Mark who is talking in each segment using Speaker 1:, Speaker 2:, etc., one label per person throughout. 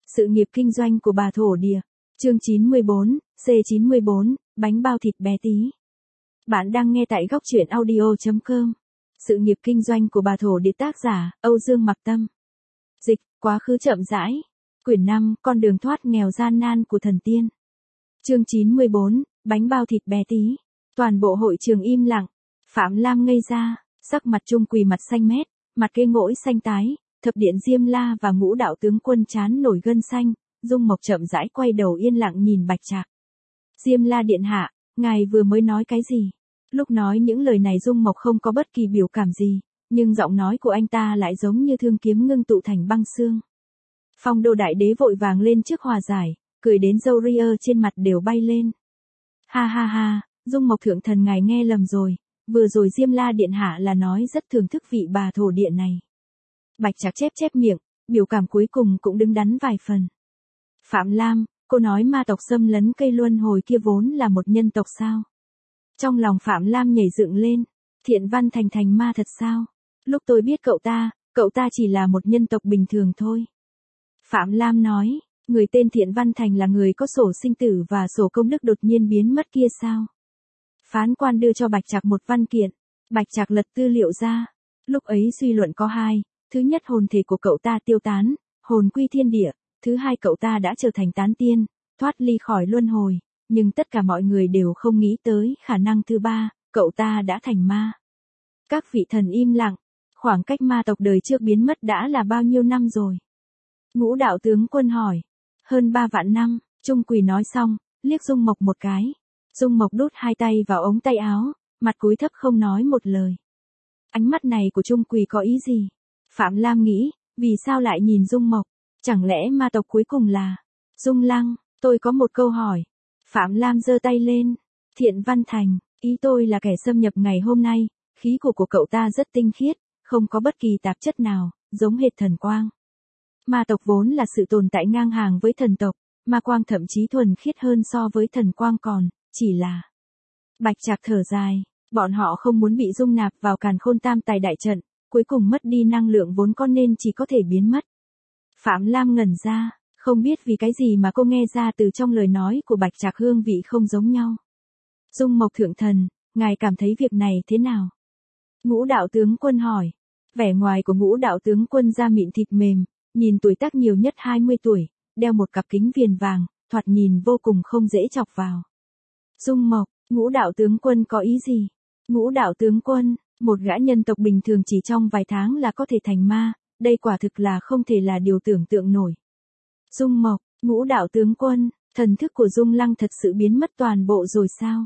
Speaker 1: Sự nghiệp kinh doanh của bà thổ địa. Chương 94, C94, bánh bao thịt bé tí. Bạn đang nghe tại góc truyện audio.com. Sự nghiệp kinh doanh của bà thổ địa, tác giả Âu Dương Mặc Tâm. Dịch, quá khứ chậm rãi. Quyển 5, con đường thoát nghèo gian nan của thần tiên. Chương 94, bánh bao thịt bé tí. Toàn bộ hội trường im lặng. Phạm Lam ngây ra, sắc mặt Trung Quỳ mặt xanh mét, mặt cây ngỗi xanh tái, Thập Điện Diêm La và Ngũ Đạo tướng quân trán nổi gân xanh. Dung Mộc chậm rãi quay đầu yên lặng nhìn Bạch Trạc. Diêm La điện hạ, ngài vừa mới nói cái gì? Lúc nói những lời này Dung Mộc không có bất kỳ biểu cảm gì, nhưng giọng nói của anh ta lại giống như thương kiếm ngưng tụ thành băng xương. Phong Đô đại đế vội vàng lên trước hòa giải, cười đến râu ria trên mặt đều bay lên. Ha ha ha, Dung Mộc thượng thần ngài nghe lầm rồi, vừa rồi Diêm La điện hạ là nói rất thưởng thức vị bà thổ địa này. Bạch Trạc chép miệng, biểu cảm cuối cùng cũng đứng đắn vài phần. Phạm Lam, cô nói ma tộc xâm lấn cây luân hồi kia vốn là một nhân tộc sao? Trong lòng Phạm Lam nhảy dựng lên, Thiện Văn Thành thành ma thật sao? Lúc tôi biết cậu ta chỉ là một nhân tộc bình thường thôi. Phạm Lam nói, người tên Thiện Văn Thành là người có sổ sinh tử và sổ công đức đột nhiên biến mất kia sao? Phán quan đưa cho Bạch Trạc một văn kiện, Bạch Trạc lật tư liệu ra. Lúc ấy suy luận có hai, thứ nhất hồn thể của cậu ta tiêu tán, hồn quy thiên địa, thứ hai cậu ta đã trở thành tán tiên, thoát ly khỏi luân hồi, nhưng tất cả mọi người đều không nghĩ tới khả năng thứ ba, cậu ta đã thành ma. Các vị thần im lặng, khoảng cách ma tộc đời trước biến mất đã là bao nhiêu năm rồi? Ngũ Đạo tướng quân hỏi. Hơn 3 vạn năm, Trung Quỳ nói xong, liếc Dung Mộc một cái. Dung Mộc đút hai tay vào ống tay áo, mặt cúi thấp không nói một lời. Ánh mắt này của Trung Quỳ có ý gì? Phạm Lam nghĩ, vì sao lại nhìn Dung Mộc? Chẳng lẽ ma tộc cuối cùng là Dung Lăng? Tôi có một câu hỏi. Phạm Lam giơ tay lên. Thiện Văn Thành, ý tôi là kẻ xâm nhập ngày hôm nay, khí của cậu ta rất tinh khiết, không có bất kỳ tạp chất nào, giống hệt thần quang. Ma tộc vốn là sự tồn tại ngang hàng với thần tộc, ma quang thậm chí thuần khiết hơn so với thần quang còn, chỉ là... Bạch Trạc thở dài, bọn họ không muốn bị dung nạp vào càn khôn tam tài đại trận, cuối cùng mất đi năng lượng vốn có nên chỉ có thể biến mất. Phạm Lam ngẩn ra, không biết vì cái gì mà cô nghe ra từ trong lời nói của Bạch Trạc hương vị không giống nhau. Dung Mộc thượng thần, ngài cảm thấy việc này thế nào? Ngũ Đạo tướng quân hỏi. Vẻ ngoài của Ngũ Đạo tướng quân da mịn thịt mềm, nhìn tuổi tác nhiều nhất 20 tuổi, đeo một cặp kính viền vàng, thoạt nhìn vô cùng không dễ chọc vào. Dung Mộc, Ngũ Đạo tướng quân có ý gì? Ngũ Đạo tướng quân, một gã nhân tộc bình thường chỉ trong vài tháng là có thể thành ma, đây quả thực là không thể là điều tưởng tượng nổi. Dung Mộc, Ngũ Đạo tướng quân, thần thức của Dung Lăng thật sự biến mất toàn bộ rồi sao?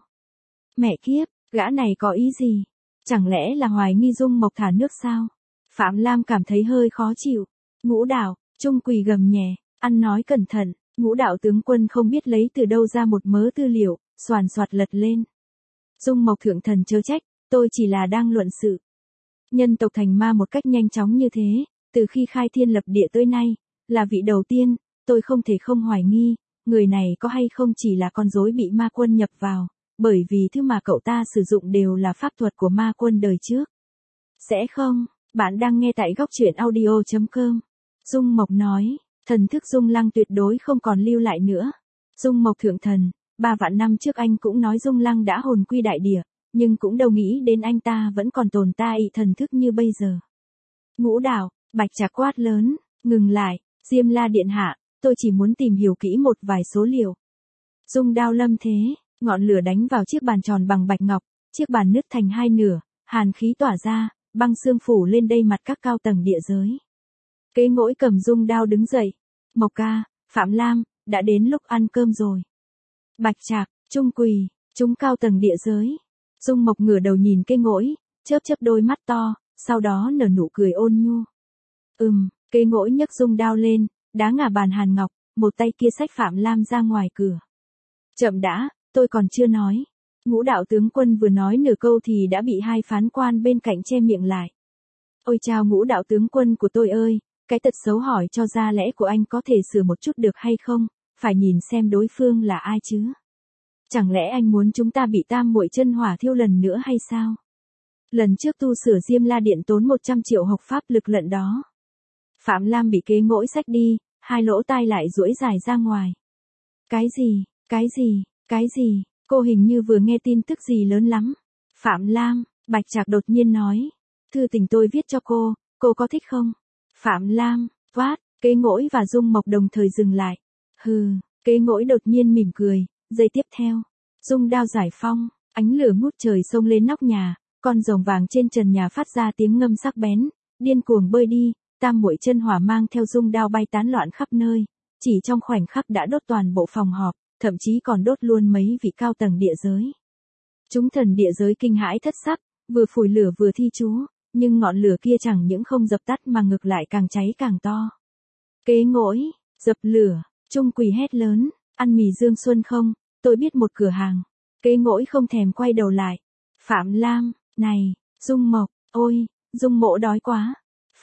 Speaker 1: Mẹ kiếp, gã này có ý gì? Chẳng lẽ là hoài nghi Dung Mộc thả nước sao? Phạm Lam cảm thấy hơi khó chịu. Ngũ Đạo, Trung Quỳ gầm nhẹ, ăn nói cẩn thận. Ngũ Đạo tướng quân không biết lấy từ đâu ra một mớ tư liệu, xoàn xoạt lật lên. Dung Mộc thượng thần chớ trách, tôi chỉ là đang luận sự. Nhân tộc thành ma một cách nhanh chóng như thế, từ khi khai thiên lập địa tới nay, là vị đầu tiên, tôi không thể không hoài nghi, người này có hay không chỉ là con rối bị ma quân nhập vào, bởi vì thứ mà cậu ta sử dụng đều là pháp thuật của ma quân đời trước. Sẽ không, bạn đang nghe tại góc truyện audio.com. Dung Mộc nói, thần thức Dung Lăng tuyệt đối không còn lưu lại nữa. Dung Mộc thượng thần, 3 vạn năm trước anh cũng nói Dung Lăng đã hồn quy đại địa, nhưng cũng đâu nghĩ đến anh ta vẫn còn tồn tại thần thức như bây giờ. Ngũ Đạo, Bạch Trạc quát lớn, ngừng lại, Diêm La điện hạ, tôi chỉ muốn tìm hiểu kỹ một vài số liệu. Dung đao lâm thế, ngọn lửa đánh vào chiếc bàn tròn bằng bạch ngọc, chiếc bàn nứt thành hai nửa, hàn khí tỏa ra, băng sương phủ lên đây mặt các cao tầng địa giới. Kế ngỗi cầm dung đao đứng dậy. Mộc ca, Phạm Lam, đã đến lúc ăn cơm rồi. Bạch Trạc, Trung Quỳ, chúng cao tầng địa giới. Dung Mộc ngửa đầu nhìn Kế ngỗi, chớp đôi mắt to, sau đó nở nụ cười ôn nhu. Kế ngỗi nhấc dung đao lên, đá ngả bàn hàn ngọc, một tay kia xách Phạm Lam ra ngoài cửa. Chậm đã, tôi còn chưa nói. Ngũ Đạo tướng quân vừa nói nửa câu thì đã bị hai phán quan bên cạnh che miệng lại. Ôi chao Ngũ Đạo tướng quân của tôi ơi, cái tật xấu hỏi cho ra lẽ của anh có thể sửa một chút được hay không, phải nhìn xem đối phương là ai chứ. Chẳng lẽ anh muốn chúng ta bị tam muội chân hỏa thiêu lần nữa hay sao? Lần trước tu sửa Diêm La điện tốn 100 triệu học pháp lực lận đó. Phạm Lam bị Kế ngỗi xách đi, hai lỗ tai lại duỗi dài ra ngoài. Cái gì, cái gì, cái gì, cô hình như vừa nghe tin tức gì lớn lắm. Phạm Lam, Bạch Trạc đột nhiên nói. Thư tình tôi viết cho cô có thích không? Phạm Lam, vát, Kế Ngỗi và Dung Mộc đồng thời dừng lại. Hừ, Kế Ngỗi đột nhiên mỉm cười, giây tiếp theo. Dung đao giải phong, ánh lửa ngút trời xông lên nóc nhà, con rồng vàng trên trần nhà phát ra tiếng ngâm sắc bén, điên cuồng bơi đi, tam muội chân hỏa mang theo dung đao bay tán loạn khắp nơi, chỉ trong khoảnh khắc đã đốt toàn bộ phòng họp, thậm chí còn đốt luôn mấy vị cao tầng địa giới. Chúng thần địa giới kinh hãi thất sắc, vừa phủi lửa vừa thi chú, nhưng ngọn lửa kia chẳng những không dập tắt mà ngược lại càng cháy càng to. Kế Ngỗi, dập lửa, Trung Quỳ hét lớn, ăn mì Dương Xuân không, tôi biết một cửa hàng. Kế Ngỗi không thèm quay đầu lại. Phạm Lam, này, Dung Mộc, ôi, Dung Mộ đói quá.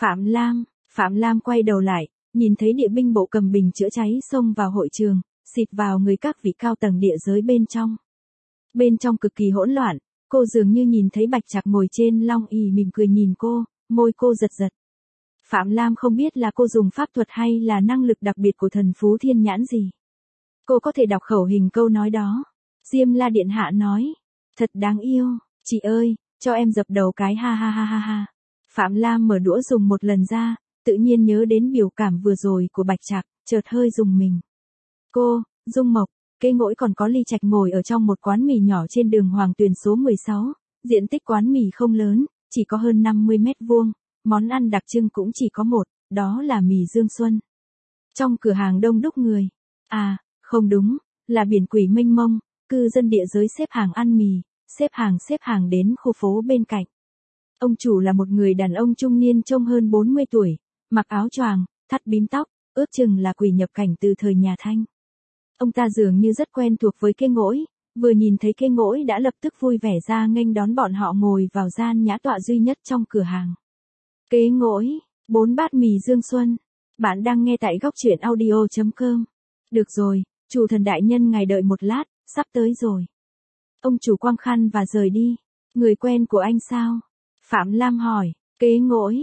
Speaker 1: Phạm Lam quay đầu lại, nhìn thấy địa binh bộ cầm bình chữa cháy xông vào hội trường, xịt vào người các vị cao tầng địa giới bên trong. Bên trong cực kỳ hỗn loạn, cô dường như nhìn thấy Bạch Trạc ngồi trên long ỷ mỉm cười nhìn cô, môi cô giật giật. Phạm Lam không biết là cô dùng pháp thuật hay là năng lực đặc biệt của thần Phú Thiên Nhãn gì. Cô có thể đọc khẩu hình câu nói đó. Diêm La Điện Hạ nói, thật đáng yêu, chị ơi, cho em dập đầu cái ha ha ha ha ha. Phạm Lam mở đũa dùng một lần ra, tự nhiên nhớ đến biểu cảm vừa rồi của Bạch Trạc, chợt hơi rùng mình. Cô, Dung Mộc, Kế Ngỗi còn có Ly Trạch ngồi ở trong một quán mì nhỏ trên đường Hoàng Tuyền số 16, diện tích quán mì không lớn, chỉ có hơn 50 mét vuông, món ăn đặc trưng cũng chỉ có một, đó là mì Dương Xuân. Trong cửa hàng đông đúc người. À, không đúng, là biển quỷ mênh mông, cư dân địa giới xếp hàng ăn mì, xếp hàng đến khu phố bên cạnh. Ông chủ là một người đàn ông trung niên trông hơn 40 tuổi, mặc áo choàng, thắt bím tóc, ước chừng là quỷ nhập cảnh từ thời nhà Thanh. Ông ta dường như rất quen thuộc với Kế Ngỗi, vừa nhìn thấy Kế Ngỗi đã lập tức vui vẻ ra nghênh đón bọn họ ngồi vào gian nhã tọa duy nhất trong cửa hàng. Kế Ngỗi, 4 bát mì Dương Xuân. Bạn đang nghe tại góc truyện audio.com. Được rồi, chủ thần đại nhân ngài đợi một lát, sắp tới rồi. Ông chủ quăng khăn và rời đi. Người quen của anh sao? Phạm Lam hỏi. Kế Ngỗi,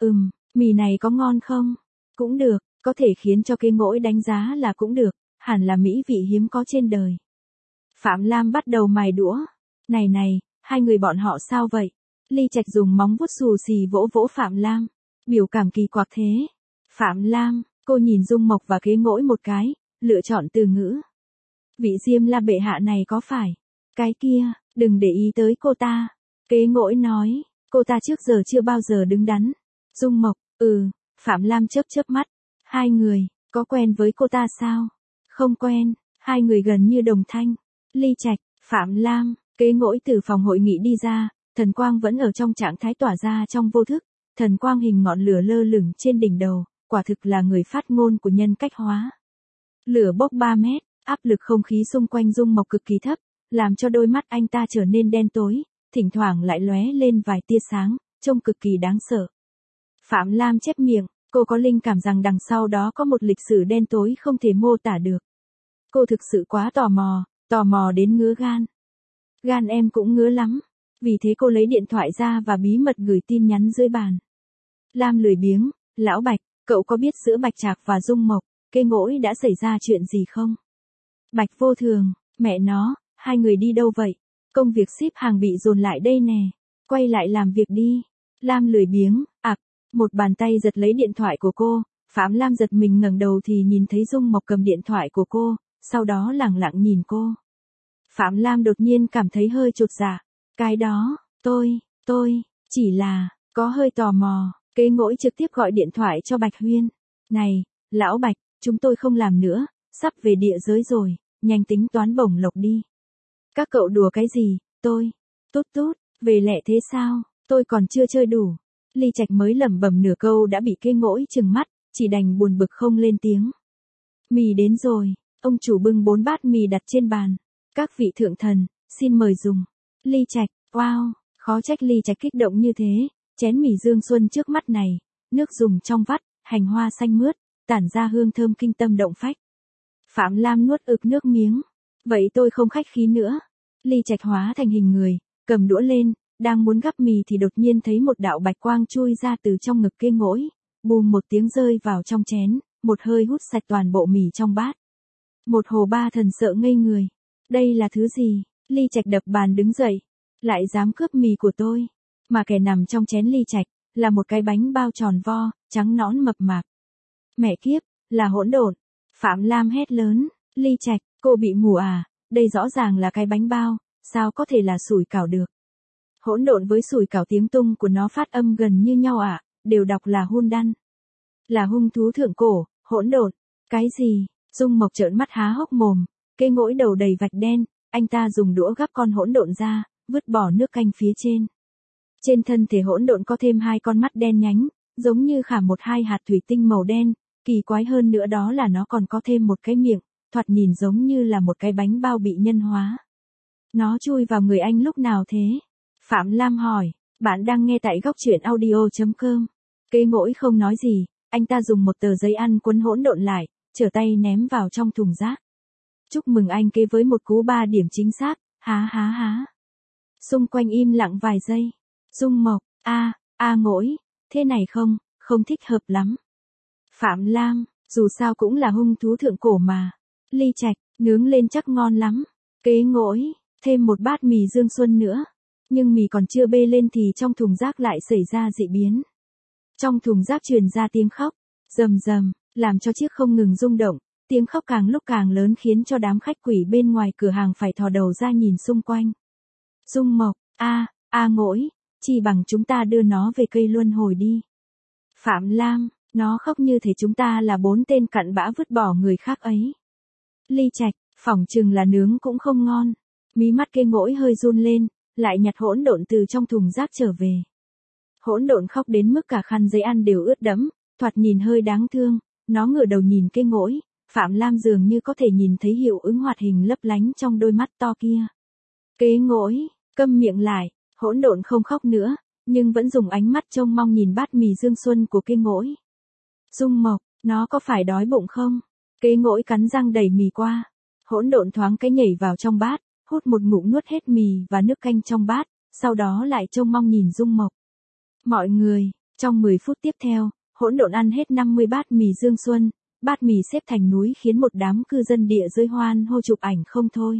Speaker 1: mì này có ngon không? Cũng được, có thể khiến cho Kế Ngỗi đánh giá là cũng được, hẳn là mỹ vị hiếm có trên đời. Phạm Lam bắt đầu mài đũa. Này, hai người bọn họ sao vậy? Ly Trạch dùng móng vuốt xù xì vỗ vỗ Phạm Lam. Biểu cảm kỳ quặc thế. Phạm Lam, cô nhìn Dung Mộc và Kế Ngỗi một cái, lựa chọn từ ngữ. Vị Diêm La bệ hạ này có phải? Cái kia, đừng để ý tới cô ta. Kế Ngỗi nói, cô ta trước giờ chưa bao giờ đứng đắn. Dung Mộc, Phạm Lam chớp chớp mắt. Hai người, có quen với cô ta sao? Không quen, hai người gần như đồng thanh. Ly Trạch, Phạm Lam, Kế Ngỗi từ phòng hội nghị đi ra, thần quang vẫn ở trong trạng thái tỏa ra trong vô thức. Thần quang hình ngọn lửa lơ lửng trên đỉnh đầu, quả thực là người phát ngôn của nhân cách hóa. Lửa bốc 3 mét, áp lực không khí xung quanh Dung Mộc cực kỳ thấp, làm cho đôi mắt anh ta trở nên đen tối, thỉnh thoảng lại lóe lên vài tia sáng, trông cực kỳ đáng sợ. Phạm Lam chép miệng, cô có linh cảm rằng đằng sau đó có một lịch sử đen tối không thể mô tả được. Cô thực sự quá tò mò đến ngứa gan. Gan em cũng ngứa lắm, vì thế cô lấy điện thoại ra và bí mật gửi tin nhắn dưới bàn. Lam lười biếng, lão Bạch, cậu có biết giữa Bạch Trạc và Dung Mộc, Kế Ngỗi đã xảy ra chuyện gì không? Bạch Vô Thường, mẹ nó, hai người đi đâu vậy? Công việc ship hàng bị dồn lại đây nè, quay lại làm việc đi. Lam lười biếng, một bàn tay giật lấy điện thoại của cô, Phạm Lam giật mình ngẩng đầu thì nhìn thấy Dung Mộc cầm điện thoại của cô, sau đó lẳng lặng nhìn cô. Phạm Lam đột nhiên cảm thấy hơi chột dạ. Cái đó, tôi, chỉ là, có hơi tò mò. Kế Ngỗi trực tiếp gọi điện thoại cho Bạch Huyên. Này, lão Bạch, chúng tôi không làm nữa, sắp về địa giới rồi, nhanh tính toán bổng lộc đi. Các cậu đùa cái gì, tút, về lẹ thế sao, tôi còn chưa chơi đủ. Ly Trạch mới lẩm bẩm nửa câu đã bị Kế Ngỗi trừng mắt, chỉ đành buồn bực không lên tiếng. Mì đến rồi, ông chủ bưng 4 bát mì đặt trên bàn. Các vị thượng thần, xin mời dùng. Ly Trạch, wow, khó trách Ly Trạch kích động như thế, chén mì Dương Xuân trước mắt này, nước dùng trong vắt, hành hoa xanh mướt, tản ra hương thơm kinh tâm động phách. Phạm Lam nuốt ực nước miếng. Vậy tôi không khách khí nữa. Ly Trạch hóa thành hình người, cầm đũa lên, đang muốn gắp mì thì đột nhiên thấy một đạo bạch quang chui ra từ trong ngực Kế Ngỗi, bùm một tiếng rơi vào trong chén, một hơi hút sạch toàn bộ mì trong bát. Một hồ ba thần sợ ngây người. Đây là thứ gì? Ly Trạch đập bàn đứng dậy. Lại dám cướp mì của tôi. Mà kẻ nằm trong chén Ly Trạch, là một cái bánh bao tròn vo, trắng nõn mập mạp. Mẹ kiếp, là hỗn độn. Phạm Lam hét lớn, Ly Trạch, cô bị mù à, đây rõ ràng là cái bánh bao, sao có thể là sủi cảo được. Hỗn độn với sủi cảo tiếng tung của nó phát âm gần như nhau ạ, đều đọc là hun đăn. Là hung thú thượng cổ, hỗn độn, cái gì? Dung Mộc trợn mắt há hốc mồm, cây ngỗi đầu đầy vạch đen, anh ta dùng đũa gắp con hỗn độn ra, vứt bỏ nước canh phía trên. Trên thân thể hỗn độn có thêm 2 con mắt đen nhánh, giống như khảm 1-2 hạt thủy tinh màu đen, kỳ quái hơn nữa đó là nó còn có thêm một cái miệng, thoạt nhìn giống như là một cái bánh bao bị nhân hóa. Nó chui vào người anh lúc nào thế? Phạm Lam hỏi, bạn đang nghe tại góc truyện audio.com. Cây ngỗi không nói gì, anh ta dùng một tờ giấy ăn quấn hỗn độn lại, trở tay ném vào trong thùng rác. Chúc mừng anh kế với một cú 3 điểm chính xác, há há há. Xung quanh im lặng vài giây. Dung Mộc, ngỗi, thế này không thích hợp lắm. Phạm Lam, dù sao cũng là hung thú thượng cổ mà. Ly Trạch, nướng lên chắc ngon lắm. Kế ngỗi, thêm một bát mì Dương Xuân nữa. Nhưng mì còn chưa bê lên thì trong thùng rác lại xảy ra dị biến. Trong thùng rác truyền ra tiếng khóc, rầm rầm, làm cho chiếc không ngừng rung động. Tiếng khóc càng lúc càng lớn khiến cho đám khách quỷ bên ngoài cửa hàng phải thò đầu ra nhìn xung quanh. Dung Mộc, ngỗi, chỉ bằng chúng ta đưa nó về cây luân hồi đi. Phạm Lam, nó khóc như thể chúng ta là 4 tên cặn bã vứt bỏ người khác ấy. Ly Trạch, phỏng chừng là nướng cũng không ngon. Mí mắt cây ngỗi hơi run lên, lại nhặt hỗn độn từ trong thùng rác trở về. Hỗn độn khóc đến mức cả khăn giấy ăn đều ướt đẫm, thoạt nhìn hơi đáng thương. Nó ngửa đầu nhìn cây ngỗi, Phạm Lam dường như có thể nhìn thấy hiệu ứng hoạt hình lấp lánh trong đôi mắt to kia. Kế ngỗi, câm miệng lại, hỗn độn không khóc nữa, nhưng vẫn dùng ánh mắt trông mong nhìn bát mì Dương Xuân của cây ngỗi. Dung Mộc, nó có phải đói bụng không? Kế ngỗi cắn răng đẩy mì qua. Hỗn độn thoáng cái nhảy vào trong bát, hút một ngụm nuốt hết mì và nước canh trong bát, sau đó lại trông mong nhìn Dung Mộc. Mọi người, trong 10 phút tiếp theo, hỗn độn ăn hết 50 bát mì Dương Xuân, bát mì xếp thành núi khiến một đám cư dân địa giới hoan hô chụp ảnh không thôi.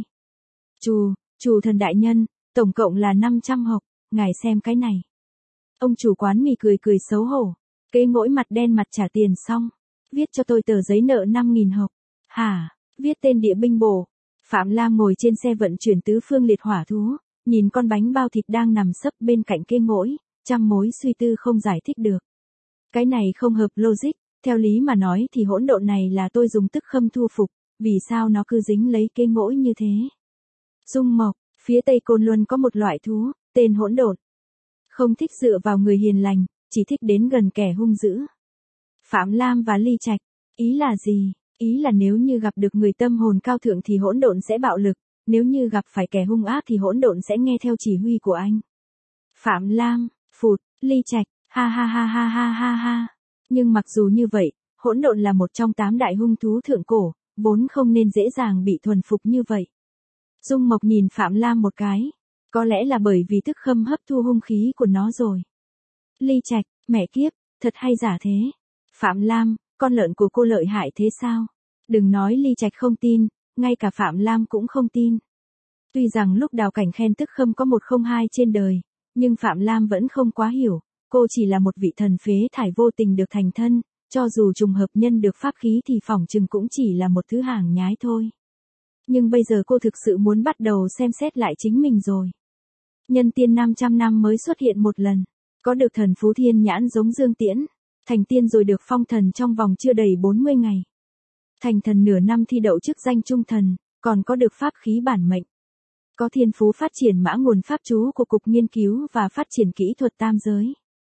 Speaker 1: Chủ thần đại nhân, tổng cộng là 500 hộp, ngài xem cái này. Ông chủ quán mì cười xấu hổ. Kế ngỗi mặt đen mặt trả tiền xong. Viết cho tôi tờ giấy nợ 5.000 hộp. Hả? Viết tên địa binh bổ. Phạm Lam ngồi trên xe vận chuyển tứ phương liệt hỏa thú, nhìn con bánh bao thịt đang nằm sấp bên cạnh kế ngỗi, trăm mối suy tư không giải thích được. Cái này không hợp logic, theo lý mà nói thì hỗn độn này là tôi dùng tức khâm thu phục, vì sao nó cứ dính lấy kế ngỗi như thế? Dung Mộc, phía Tây Côn Luân có một loại thú, tên hỗn độn. Không thích dựa vào người hiền lành, chỉ thích đến gần kẻ hung dữ. Phạm Lam và Ly Trạch, ý là gì? Ý là nếu như gặp được người tâm hồn cao thượng thì hỗn độn sẽ bạo lực, nếu như gặp phải kẻ hung ác thì hỗn độn sẽ nghe theo chỉ huy của anh. Phạm Lam, phụt, Ly Trạch, ha ha ha ha ha ha ha. Nhưng mặc dù như vậy, hỗn độn là một trong 8 đại hung thú thượng cổ, vốn không nên dễ dàng bị thuần phục như vậy. Dung Mộc nhìn Phạm Lam một cái, có lẽ là bởi vì tức khâm hấp thu hung khí của nó rồi. Ly Trạch, mẹ kiếp, thật hay giả thế? Phạm Lam, con lợn của cô lợi hại thế sao? Đừng nói Ly Trạch không tin, ngay cả Phạm Lam cũng không tin. Tuy rằng lúc Đào Cảnh khen tức khâm có 102 trên đời, nhưng Phạm Lam vẫn không quá hiểu, cô chỉ là một vị thần phế thải vô tình được thành thân, cho dù trùng hợp nhân được pháp khí thì phỏng chừng cũng chỉ là một thứ hàng nhái thôi. Nhưng bây giờ cô thực sự muốn bắt đầu xem xét lại chính mình rồi. Nhân tiên 500 năm mới xuất hiện một lần, có được thần phú thiên nhãn giống Dương Tiễn, thành tiên rồi được phong thần trong vòng chưa đầy 40 ngày. Thành thần nửa năm thi đậu chức danh trung thần, còn có được pháp khí bản mệnh. Có thiên phú phát triển mã nguồn pháp chú của Cục Nghiên cứu và Phát triển Kỹ thuật Tam Giới.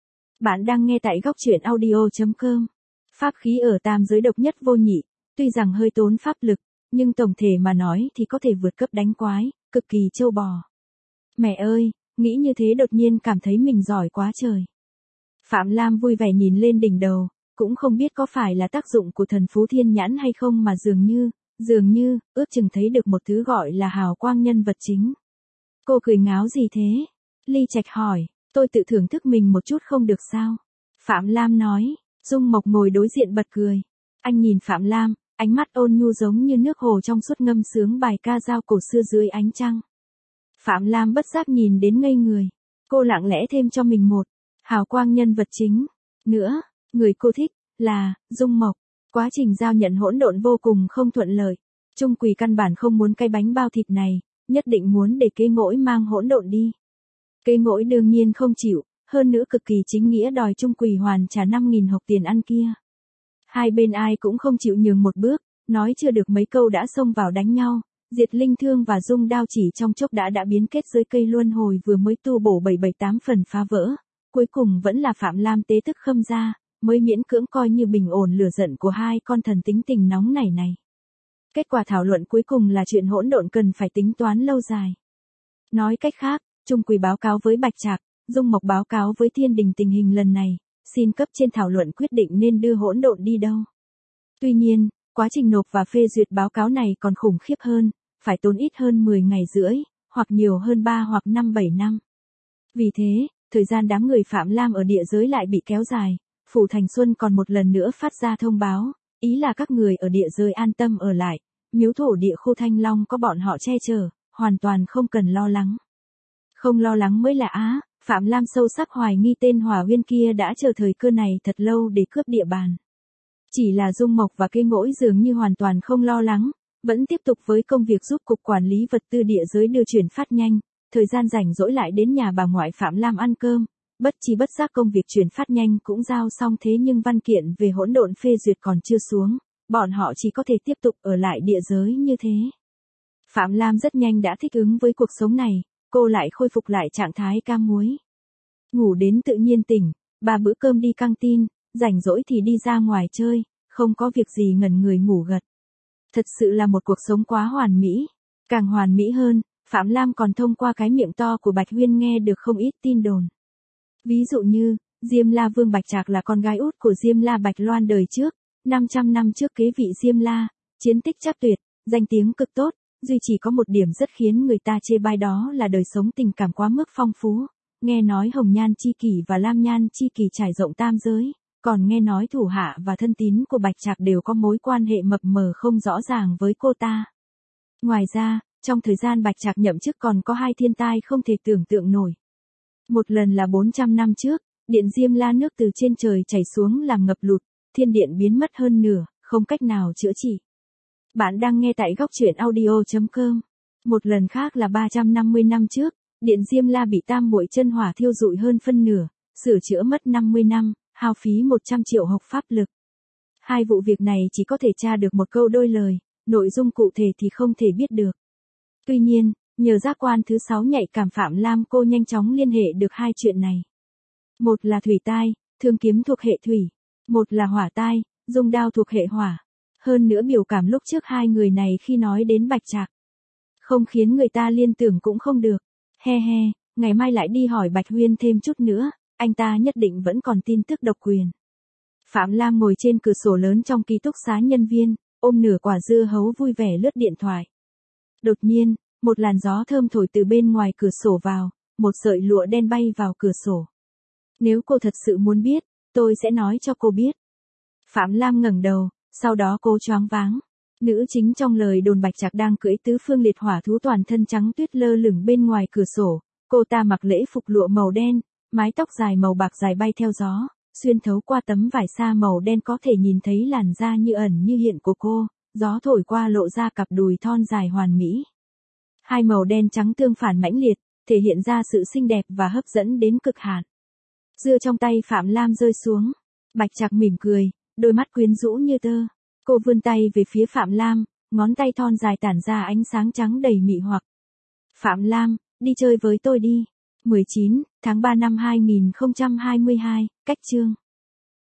Speaker 1: Bạn đang nghe tại góc truyện audio.com. Pháp khí ở Tam Giới độc nhất vô nhị, tuy rằng hơi tốn pháp lực, nhưng tổng thể mà nói thì có thể vượt cấp đánh quái, cực kỳ trâu bò. Mẹ ơi, nghĩ như thế đột nhiên cảm thấy mình giỏi quá trời. Phạm Lam vui vẻ nhìn lên đỉnh đầu, cũng không biết có phải là tác dụng của thần phú thiên nhãn hay không mà dường như, ước chừng thấy được một thứ gọi là hào quang nhân vật chính. Cô cười ngáo gì thế? Ly Trạch hỏi, tôi tự thưởng thức mình một chút không được sao? Phạm Lam nói, Dung Mộc ngồi đối diện bật cười. Anh nhìn Phạm Lam, ánh mắt ôn nhu giống như nước hồ trong suốt ngâm sướng bài ca dao cổ xưa dưới ánh trăng. Phạm Lam bất giác nhìn đến ngây người. Cô lặng lẽ thêm cho mình một hào quang nhân vật chính nữa. Người cô thích là Dung Mộc. Quá trình giao nhận hỗn độn vô cùng không thuận lợi. Trung Quỳ căn bản không muốn cái bánh bao thịt này, nhất định muốn để Kế Ngỗi mang hỗn độn đi. Kế Ngỗi đương nhiên không chịu, hơn nữa cực kỳ chính nghĩa đòi Trung Quỳ hoàn trả 5.000 hộc tiền ăn kia. Hai bên ai cũng không chịu nhường một bước, nói chưa được mấy câu đã xông vào đánh nhau. Diệt Linh Thương và Dung Đao chỉ trong chốc đã biến kết dưới cây luân hồi vừa mới tu bổ 778 phần phá vỡ. Cuối cùng vẫn là Phạm Lam tế thức Khâm ra, mới miễn cưỡng coi như bình ổn lửa giận của hai con thần tính tình nóng nảy này. Kết quả thảo luận cuối cùng là chuyện hỗn độn cần phải tính toán lâu dài. Nói cách khác, Trung Quỳ báo cáo với Bạch Trạc, Dung Mộc báo cáo với Thiên Đình tình hình lần này, xin cấp trên thảo luận quyết định nên đưa hỗn độn đi đâu. Tuy nhiên, quá trình nộp và phê duyệt báo cáo này còn khủng khiếp hơn, phải tốn ít hơn 10 ngày rưỡi, hoặc nhiều hơn 3 hoặc 5-7 năm. Vì thế, thời gian đám người Phạm Lam ở địa giới lại bị kéo dài, Phủ Thành Xuân còn một lần nữa phát ra thông báo, ý là các người ở địa giới an tâm ở lại, miếu thổ địa khu Thanh Long có bọn họ che chở, hoàn toàn không cần lo lắng. Không lo lắng mới lạ, Phạm Lam sâu sắc hoài nghi tên Hỏa Huyên kia đã chờ thời cơ này thật lâu để cướp địa bàn. Chỉ là Dung Mộc và Kế Ngỗi dường như hoàn toàn không lo lắng, vẫn tiếp tục với công việc giúp Cục Quản lý Vật tư địa giới đưa chuyển phát nhanh, thời gian rảnh rỗi lại đến nhà bà ngoại Phạm Lam ăn cơm, bất chi bất giác công việc chuyển phát nhanh cũng giao xong thế nhưng văn kiện về hỗn độn phê duyệt còn chưa xuống, bọn họ chỉ có thể tiếp tục ở lại địa giới như thế. Phạm Lam rất nhanh đã thích ứng với cuộc sống này, cô lại khôi phục lại trạng thái cam muối. Ngủ đến tự nhiên tỉnh, 3 bữa cơm đi căng tin, rảnh rỗi thì đi ra ngoài chơi, không có việc gì ngẩn người ngủ gật. Thật sự là một cuộc sống quá hoàn mỹ. Càng hoàn mỹ hơn, Phạm Lam còn thông qua cái miệng to của Bạch Huyên nghe được không ít tin đồn. Ví dụ như, Diêm La Vương Bạch Trạc là con gái út của Diêm La Bạch Loan đời trước, 500 năm trước kế vị Diêm La, chiến tích trác tuyệt, danh tiếng cực tốt, duy chỉ có một điểm rất khiến người ta chê bai đó là đời sống tình cảm quá mức phong phú. Nghe nói Hồng Nhan Chi Kỷ và Lam Nhan Chi Kỷ trải rộng tam giới, còn nghe nói thủ hạ và thân tín của Bạch Trạc đều có mối quan hệ mập mờ không rõ ràng với cô ta. Ngoài ra, trong thời gian Bạch Trạc nhậm chức còn có 2 thiên tai không thể tưởng tượng nổi. Một lần là 400 năm trước, điện Diêm La nước từ trên trời chảy xuống làm ngập lụt, thiên điện biến mất hơn nửa, không cách nào chữa trị. Bạn đang nghe tại góc truyện audio.com. Một lần khác là 350 năm trước, điện Diêm La bị tam muội chân hỏa thiêu rụi hơn phân nửa, sửa chữa mất 50 năm, hao phí 100 triệu hộc pháp lực. Hai vụ việc này chỉ có thể tra được một câu đôi lời, nội dung cụ thể thì không thể biết được. Tuy nhiên, nhờ giác quan thứ 6 nhạy cảm Phạm Lam cô nhanh chóng liên hệ được hai chuyện này. Một là thủy tai, Thương Kiếm thuộc hệ thủy. Một là hỏa tai, Dung Đao thuộc hệ hỏa. Hơn nữa biểu cảm lúc trước hai người này khi nói đến Bạch Trạc, không khiến người ta liên tưởng cũng không được. He he, ngày mai lại đi hỏi Bạch Huyên thêm chút nữa, anh ta nhất định vẫn còn tin tức độc quyền. Phạm Lam ngồi trên cửa sổ lớn trong ký túc xá nhân viên, ôm nửa quả dưa hấu vui vẻ lướt điện thoại. Đột nhiên, một làn gió thơm thổi từ bên ngoài cửa sổ vào, một sợi lụa đen bay vào cửa sổ. Nếu cô thật sự muốn biết, tôi sẽ nói cho cô biết. Phạm Lam ngẩng đầu, sau đó cô choáng váng. Nữ chính trong lời đồn Bạch Trạc đang cưỡi tứ phương liệt hỏa thú toàn thân trắng tuyết lơ lửng bên ngoài cửa sổ. Cô ta mặc lễ phục lụa màu đen, mái tóc dài màu bạc dài bay theo gió, xuyên thấu qua tấm vải sa màu đen có thể nhìn thấy làn da như ẩn như hiện của cô, gió thổi qua lộ ra cặp đùi thon dài hoàn mỹ. Hai màu đen trắng tương phản mãnh liệt, thể hiện ra sự xinh đẹp và hấp dẫn đến cực hạn. Dưa trong tay Phạm Lam rơi xuống. Bạch Trạc mỉm cười, đôi mắt quyến rũ như tơ. Cô vươn tay về phía Phạm Lam, ngón tay thon dài tản ra ánh sáng trắng đầy mị hoặc. Phạm Lam, đi chơi với tôi đi. 19 tháng 3 năm 2022, cách chương.